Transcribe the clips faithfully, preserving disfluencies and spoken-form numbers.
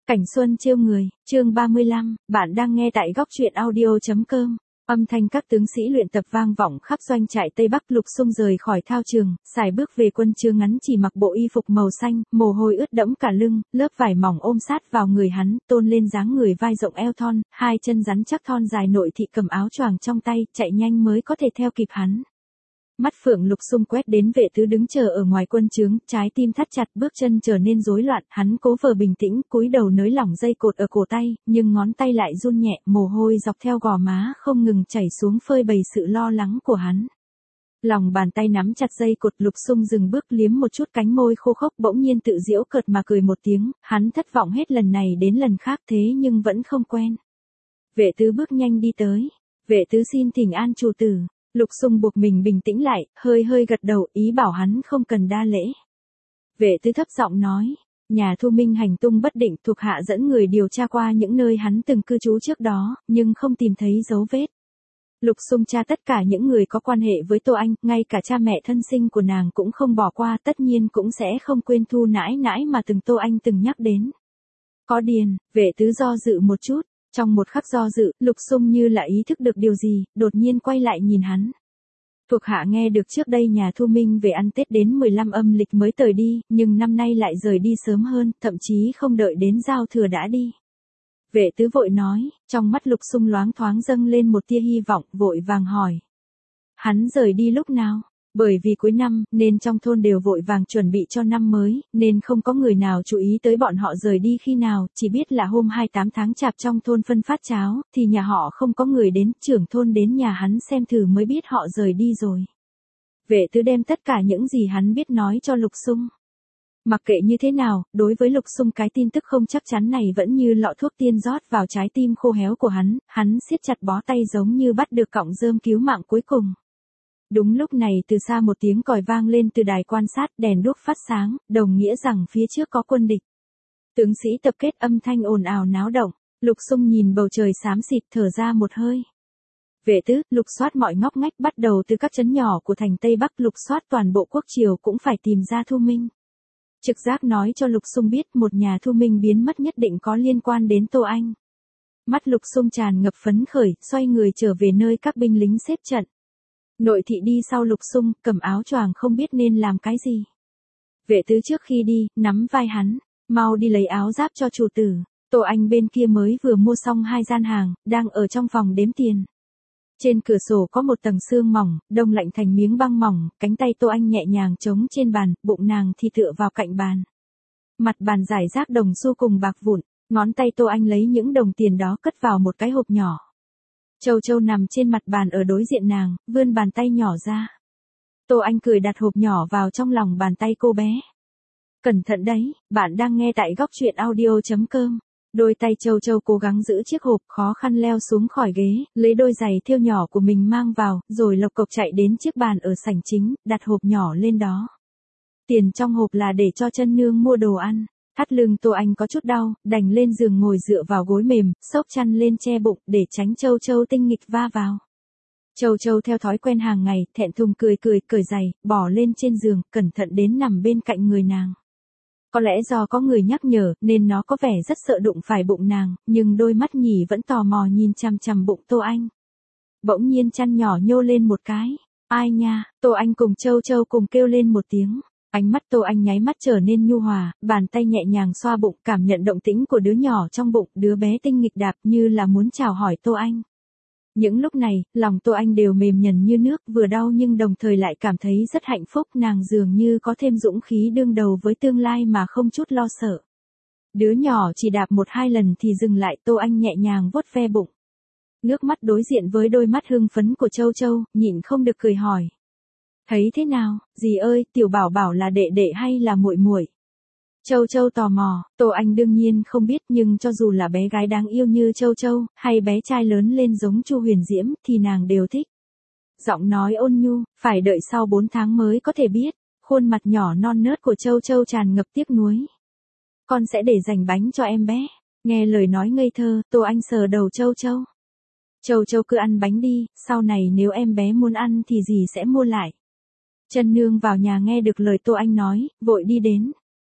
Cảnh xuân trêu người, chương ba mươi lăm, bạn đang nghe tại góc truyện audio chấm com. Âm thanh các tướng sĩ luyện tập vang vọng khắp doanh trại Tây Bắc. Lục Xung rời khỏi thao trường, sải bước về quân trướng, ngắn chỉ mặc bộ y phục màu xanh, mồ hôi ướt đẫm cả lưng, lớp vải mỏng ôm sát vào người hắn, tôn lên dáng người vai rộng eo thon, hai chân rắn chắc thon dài. Nội thị cầm áo choàng trong tay, chạy nhanh mới có thể theo kịp hắn. Mắt phượng Lục Xung quét đến vệ tứ đứng chờ ở ngoài quân trướng, trái tim thắt chặt, bước chân trở nên rối loạn. Hắn cố vờ bình tĩnh, cúi đầu nới lỏng dây cột ở cổ tay, nhưng ngón tay lại run nhẹ, mồ hôi dọc theo gò má không ngừng chảy xuống, phơi bày sự lo lắng của hắn. Lòng bàn tay nắm chặt dây cột, Lục Xung dừng bước, liếm một chút cánh môi khô khốc, bỗng nhiên tự giễu cợt mà cười một tiếng. Hắn thất vọng hết lần này đến lần khác, thế nhưng vẫn không quen. Vệ tứ bước nhanh đi tới. Vệ tứ xin thỉnh an chủ tử. Lục Xung buộc mình bình tĩnh lại, hơi hơi gật đầu, ý bảo hắn không cần đa lễ. Vệ tứ thấp giọng nói, nhà Thu Minh hành tung bất định, thuộc hạ dẫn người điều tra qua những nơi hắn từng cư trú trước đó, nhưng không tìm thấy dấu vết. Lục Xung tra tất cả những người có quan hệ với Tô Anh, ngay cả cha mẹ thân sinh của nàng cũng không bỏ qua, tất nhiên cũng sẽ không quên Thu nãi nãi mà từng Tô Anh từng nhắc đến. Có điền, vệ tứ do dự một chút. Trong một khắc do dự, Lục Xung như là ý thức được điều gì, đột nhiên quay lại nhìn hắn. Thuộc hạ nghe được trước đây nhà Thu Minh về ăn Tết đến mười lăm âm lịch mới tời đi, nhưng năm nay lại rời đi sớm hơn, thậm chí không đợi đến giao thừa đã đi. Vệ tứ vội nói, trong mắt Lục Xung loáng thoáng dâng lên một tia hy vọng, vội vàng hỏi. Hắn rời đi lúc nào? Bởi vì cuối năm, nên trong thôn đều vội vàng chuẩn bị cho năm mới, nên không có người nào chú ý tới bọn họ rời đi khi nào, chỉ biết là hôm hai mươi tám tháng chạp trong thôn phân phát cháo, thì nhà họ không có người đến, trưởng thôn đến nhà hắn xem thử mới biết họ rời đi rồi. Vệ tứ đem tất cả những gì hắn biết nói cho Lục Xung. Mặc kệ như thế nào, đối với Lục Xung cái tin tức không chắc chắn này vẫn như lọ thuốc tiên rót vào trái tim khô héo của hắn, hắn siết chặt bó tay giống như bắt được cọng rơm cứu mạng cuối cùng. Đúng lúc này từ xa một tiếng còi vang lên từ đài quan sát, đèn đuốc phát sáng, đồng nghĩa rằng phía trước có quân địch. Tướng sĩ tập kết, âm thanh ồn ào náo động. Lục Xung nhìn bầu trời xám xịt, thở ra một hơi. Vệ tứ, lục soát mọi ngóc ngách, bắt đầu từ các trấn nhỏ của thành Tây Bắc, lục soát toàn bộ quốc triều, cũng phải tìm ra Thu Minh. Trực giác nói cho Lục Xung biết một nhà Thu Minh biến mất nhất định có liên quan đến Tô Anh. Mắt Lục Xung tràn ngập phấn khởi, xoay người trở về nơi các binh lính xếp trận. Nội thị đi sau Lục Xung, cầm áo choàng không biết nên làm cái gì. Vệ tứ trước khi đi, nắm vai hắn, mau đi lấy áo giáp cho chủ tử. Tô Anh bên kia mới vừa mua xong hai gian hàng, đang ở trong phòng đếm tiền. Trên cửa sổ có một tầng sương mỏng, đông lạnh thành miếng băng mỏng, cánh tay Tô Anh nhẹ nhàng chống trên bàn, bụng nàng thì tựa vào cạnh bàn. Mặt bàn rải rác đồng xu cùng bạc vụn, ngón tay Tô Anh lấy những đồng tiền đó cất vào một cái hộp nhỏ. Châu Châu nằm trên mặt bàn ở đối diện nàng, vươn bàn tay nhỏ ra. Tô Anh cười đặt hộp nhỏ vào trong lòng bàn tay cô bé. Cẩn thận đấy, bạn đang nghe tại góc truyện audio chấm com. Đôi tay Châu Châu cố gắng giữ chiếc hộp, khó khăn leo xuống khỏi ghế, lấy đôi giày thêu nhỏ của mình mang vào, rồi lộc cộc chạy đến chiếc bàn ở sảnh chính, đặt hộp nhỏ lên đó. Tiền trong hộp là để cho chân nương mua đồ ăn. Thắt lưng Tô Anh có chút đau, đành lên giường ngồi dựa vào gối mềm, xốc chăn lên che bụng để tránh Châu Châu tinh nghịch va vào. Châu Châu theo thói quen hàng ngày, thẹn thùng cười cười, cởi giày, bỏ lên trên giường, cẩn thận đến nằm bên cạnh người nàng. Có lẽ do có người nhắc nhở, nên nó có vẻ rất sợ đụng phải bụng nàng, nhưng đôi mắt nhỉ vẫn tò mò nhìn chằm chằm bụng Tô Anh. Bỗng nhiên chăn nhỏ nhô lên một cái. Ai nha, Tô Anh cùng Châu Châu cùng kêu lên một tiếng. Ánh mắt Tô Anh nháy mắt trở nên nhu hòa, bàn tay nhẹ nhàng xoa bụng, cảm nhận động tĩnh của đứa nhỏ trong bụng, đứa bé tinh nghịch đạp như là muốn chào hỏi Tô Anh. Những lúc này, lòng Tô Anh đều mềm nhần như nước, vừa đau nhưng đồng thời lại cảm thấy rất hạnh phúc, nàng dường như có thêm dũng khí đương đầu với tương lai mà không chút lo sợ. Đứa nhỏ chỉ đạp một hai lần thì dừng lại, Tô Anh nhẹ nhàng vuốt ve bụng. Nước mắt đối diện với đôi mắt hưng phấn của Châu Châu, nhịn không được cười hỏi. Thấy thế nào, dì ơi, tiểu bảo bảo là đệ đệ hay là muội muội? Châu Châu tò mò, Tô Anh đương nhiên không biết, nhưng cho dù là bé gái đáng yêu như Châu Châu, hay bé trai lớn lên giống Chu Huyền Diễm, thì nàng đều thích. Giọng nói ôn nhu, phải đợi sau bốn tháng mới có thể biết, khuôn mặt nhỏ non nớt của Châu Châu tràn ngập tiếc nuối. Con sẽ để dành bánh cho em bé. Nghe lời nói ngây thơ, Tô Anh sờ đầu Châu Châu. Châu Châu cứ ăn bánh đi, sau này nếu em bé muốn ăn thì dì sẽ mua lại. Chân nương vào nhà nghe được lời Tô Anh nói, vội đi đến.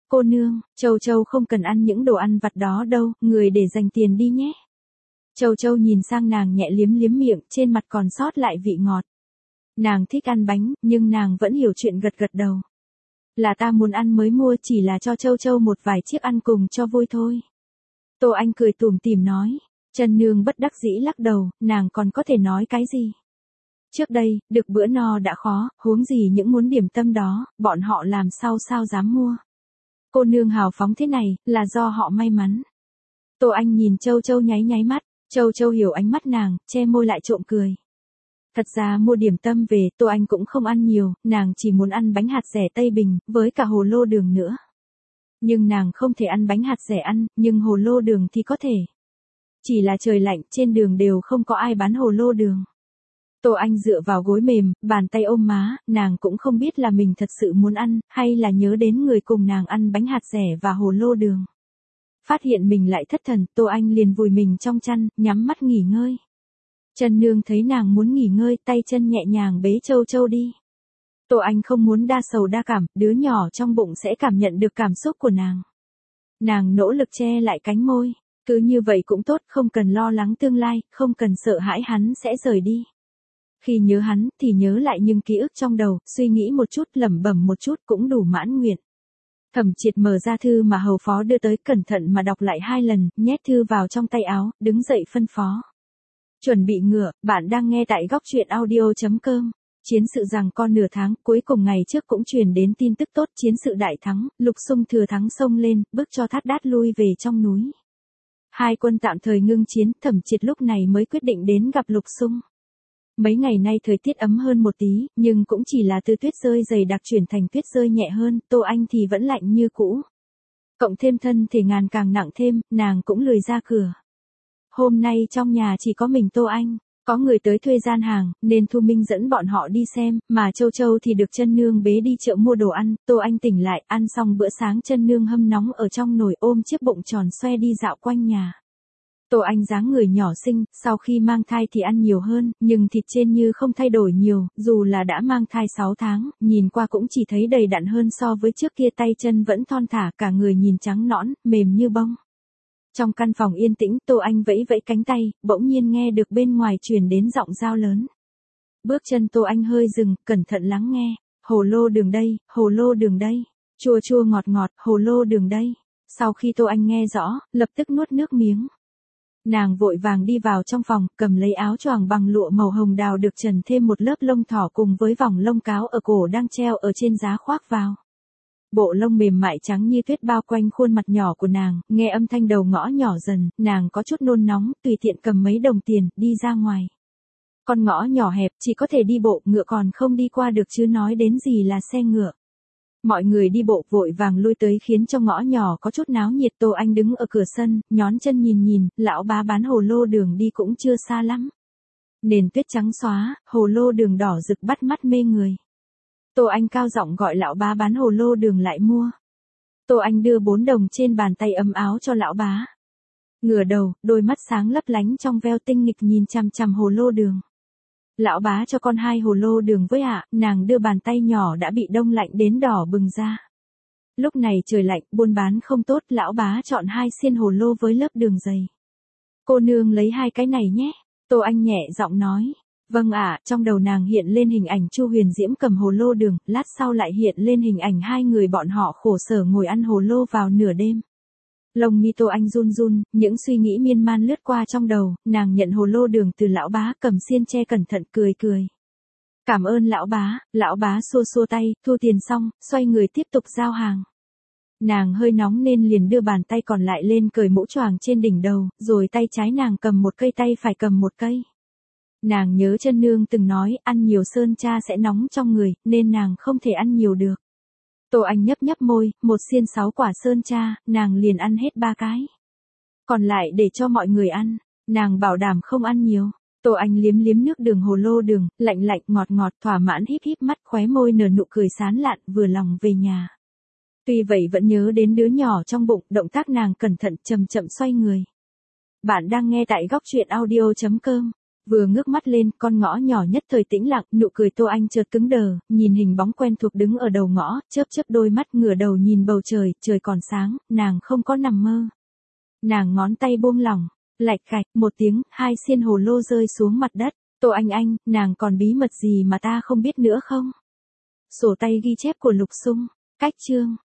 Cô nương, Châu Châu không cần ăn những đồ ăn vặt đó đâu, người để dành tiền đi nhé. Châu Châu nhìn sang nàng nhẹ liếm liếm miệng, trên mặt còn sót lại vị ngọt. Nàng thích ăn bánh, nhưng nàng vẫn hiểu chuyện gật gật đầu. Là ta muốn ăn mới mua, chỉ là cho Châu Châu một vài chiếc ăn cùng cho vui thôi. Tô Anh cười tủm tỉm nói. Trần Nương bất đắc dĩ lắc đầu, nàng còn có thể nói cái gì? Trước đây, được bữa no đã khó, huống gì những muốn điểm tâm đó, bọn họ làm sao sao dám mua. Cô nương hào phóng thế này, là do họ may mắn. Tô Anh nhìn Châu Châu nháy nháy mắt, Châu Châu hiểu ánh mắt nàng, che môi lại trộm cười. Thật ra mua điểm tâm về, Tô Anh cũng không ăn nhiều, nàng chỉ muốn ăn bánh hạt dẻ Tây Bình, với cả hồ lô đường nữa. Nhưng nàng không thể ăn bánh hạt dẻ ăn, nhưng hồ lô đường thì có thể. Chỉ là trời lạnh, trên đường đều không có ai bán hồ lô đường. Tô Anh dựa vào gối mềm, bàn tay ôm má, nàng cũng không biết là mình thật sự muốn ăn, hay là nhớ đến người cùng nàng ăn bánh hạt dẻ và hồ lô đường. Phát hiện mình lại thất thần, Tô Anh liền vùi mình trong chăn, nhắm mắt nghỉ ngơi. Trần Nương thấy nàng muốn nghỉ ngơi, tay chân nhẹ nhàng bế Châu Châu đi. Tô Anh không muốn đa sầu đa cảm, đứa nhỏ trong bụng sẽ cảm nhận được cảm xúc của nàng. Nàng nỗ lực che lại cánh môi, cứ như vậy cũng tốt, không cần lo lắng tương lai, không cần sợ hãi hắn sẽ rời đi. Khi nhớ hắn, thì nhớ lại những ký ức trong đầu, suy nghĩ một chút, lẩm bẩm một chút cũng đủ mãn nguyện. Thẩm Triệt mở ra thư mà hầu phó đưa tới, cẩn thận mà đọc lại hai lần, nhét thư vào trong tay áo, đứng dậy phân phó. Chuẩn bị ngựa, bạn đang nghe tại góc truyện audio chấm com. Chiến sự giằng co nửa tháng, cuối cùng ngày trước cũng truyền đến tin tức tốt, chiến sự đại thắng, Lục Xung thừa thắng xông lên, bước cho Thát Đát lui về trong núi. Hai quân tạm thời ngưng chiến, Thẩm Triệt lúc này mới quyết định đến gặp Lục Xung. Mấy ngày nay thời tiết ấm hơn một tí, nhưng cũng chỉ là từ tuyết rơi dày đặc chuyển thành tuyết rơi nhẹ hơn, Tô Anh thì vẫn lạnh như cũ. Cộng thêm thân thể ngàn càng nặng thêm, nàng cũng lười ra cửa. Hôm nay trong nhà chỉ có mình Tô Anh, có người tới thuê gian hàng, nên Thu Minh dẫn bọn họ đi xem, mà Châu Châu thì được Chân Nương bế đi chợ mua đồ ăn. Tô Anh tỉnh lại, ăn xong bữa sáng Chân Nương hâm nóng ở trong nồi, ôm chiếc bụng tròn xoe đi dạo quanh nhà. Tô Anh dáng người nhỏ xinh, sau khi mang thai thì ăn nhiều hơn, nhưng thịt trên như không thay đổi nhiều, dù là đã mang thai sáu tháng, nhìn qua cũng chỉ thấy đầy đặn hơn so với trước kia, tay chân vẫn thon thả, cả người nhìn trắng nõn, mềm như bông. Trong căn phòng yên tĩnh, Tô Anh vẫy vẫy cánh tay, bỗng nhiên nghe được bên ngoài truyền đến giọng dao lớn. Bước chân Tô Anh hơi dừng, cẩn thận lắng nghe. Hồ lô đường đây, hồ lô đường đây, chua chua ngọt ngọt, hồ lô đường đây. Sau khi Tô Anh nghe rõ, lập tức nuốt nước miếng. Nàng vội vàng đi vào trong phòng, cầm lấy áo choàng bằng lụa màu hồng đào được trần thêm một lớp lông thỏ cùng với vòng lông cáo ở cổ đang treo ở trên giá khoác vào. Bộ lông mềm mại trắng như tuyết bao quanh khuôn mặt nhỏ của nàng, nghe âm thanh đầu ngõ nhỏ dần, nàng có chút nôn nóng, tùy tiện cầm mấy đồng tiền, đi ra ngoài. Con ngõ nhỏ hẹp, chỉ có thể đi bộ, ngựa còn không đi qua được chứ nói đến gì là xe ngựa. Mọi người đi bộ vội vàng lui tới khiến cho ngõ nhỏ có chút náo nhiệt. Tô Anh đứng ở cửa sân, nhón chân nhìn nhìn, lão bá bán hồ lô đường đi cũng chưa xa lắm. Nền tuyết trắng xóa, hồ lô đường đỏ rực bắt mắt mê người. Tô Anh cao giọng gọi lão bá bán hồ lô đường lại mua. Tô Anh đưa bốn đồng trên bàn tay ấm áo cho lão bá. Ngửa đầu, đôi mắt sáng lấp lánh trong veo tinh nghịch nhìn chằm chằm hồ lô đường. Lão bá cho con hai hồ lô đường với ạ, nàng đưa bàn tay nhỏ đã bị đông lạnh đến đỏ bừng ra. Lúc này trời lạnh, buôn bán không tốt, lão bá chọn hai xiên hồ lô với lớp đường dày. Cô nương lấy hai cái này nhé, Tô Anh nhẹ giọng nói. Vâng ạ, trong đầu nàng hiện lên hình ảnh Chu Huyền Diễm cầm hồ lô đường, lát sau lại hiện lên hình ảnh hai người bọn họ khổ sở ngồi ăn hồ lô vào nửa đêm. Lông mi Tô Anh run run, những suy nghĩ miên man lướt qua trong đầu, nàng nhận hồ lô đường từ lão bá, cầm xiên tre cẩn thận cười cười. Cảm ơn lão bá, lão bá xua xua tay, thu tiền xong, xoay người tiếp tục giao hàng. Nàng hơi nóng nên liền đưa bàn tay còn lại lên cởi mũ choàng trên đỉnh đầu, rồi tay trái nàng cầm một cây, tay phải cầm một cây. Nàng nhớ Chân Nương từng nói, ăn nhiều sơn cha sẽ nóng trong người, nên nàng không thể ăn nhiều được. Tô Anh nhấp nhấp môi, một xiên sáu quả sơn cha, nàng liền ăn hết ba cái. Còn lại để cho mọi người ăn, nàng bảo đảm không ăn nhiều. Tô Anh liếm liếm nước đường hồ lô đường, lạnh lạnh ngọt ngọt, thỏa mãn híp híp mắt, khóe môi nở nụ cười sán lạn, vừa lòng về nhà. Tuy vậy vẫn nhớ đến đứa nhỏ trong bụng, động tác nàng cẩn thận chậm chậm xoay người. Bạn đang nghe tại góc truyện audio chấm com. Vừa ngước mắt lên, con ngõ nhỏ nhất thời tĩnh lặng, nụ cười Tô Anh chợt cứng đờ, nhìn hình bóng quen thuộc đứng ở đầu ngõ, chớp chớp đôi mắt ngửa đầu nhìn bầu trời, trời còn sáng, nàng không có nằm mơ. Nàng ngón tay buông lỏng, lạch cạch, một tiếng, hai xiên hồ lô rơi xuống mặt đất. Tô Anh Anh, nàng còn bí mật gì mà ta không biết nữa không? Sổ tay ghi chép của Lục Xung, cách chương.